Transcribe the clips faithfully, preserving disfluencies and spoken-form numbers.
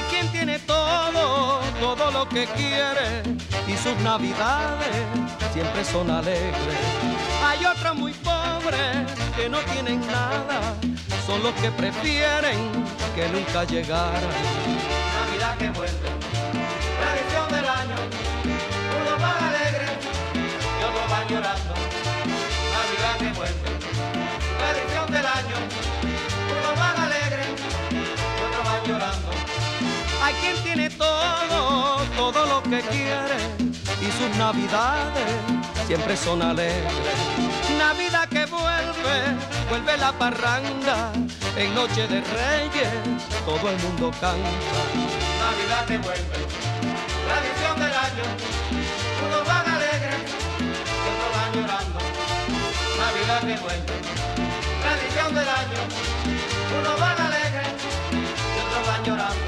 Hay quien tiene todo, todo lo que quiere y sus navidades siempre son alegres. Hay otros muy pobres que no tienen nada, son los que prefieren que nunca llegara. Navidad que vuelve, tradición del año, unos van alegres y otros van llorando. Navidad que vuelve, tradición del año, unos van alegres y otros van llorando. Hay quien tiene todo, todo lo que quiere y sus navidades siempre son alegres. Navidad que vuelve, vuelve la parranda, en noche de reyes todo el mundo canta. Navidad que vuelve, tradición del año, unos van alegres y otros van llorando. Navidad que vuelve, tradición del año, unos van alegres y otros van llorando.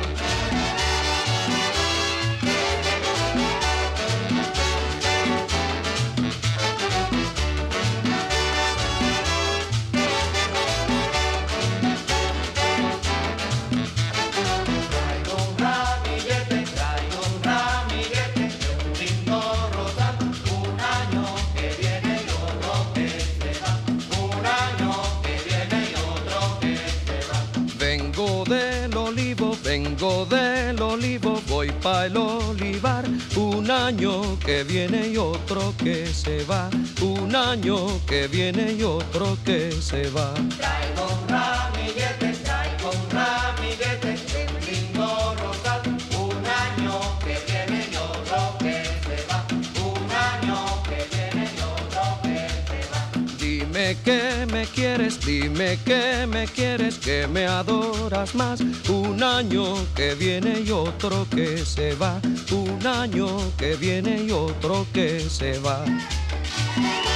Vengo del olivo, voy pa' el olivar, un año que viene y otro que se va, un año que viene y otro que se va. Traigo un ramillete, traigo un ramillete, un lindo rosal, un año que viene y otro que se va, un año que viene y otro que se va. Dime que me quieres, dime que me quieres, que me adoras más, un año que viene y otro que se va, un año que viene y otro que se va.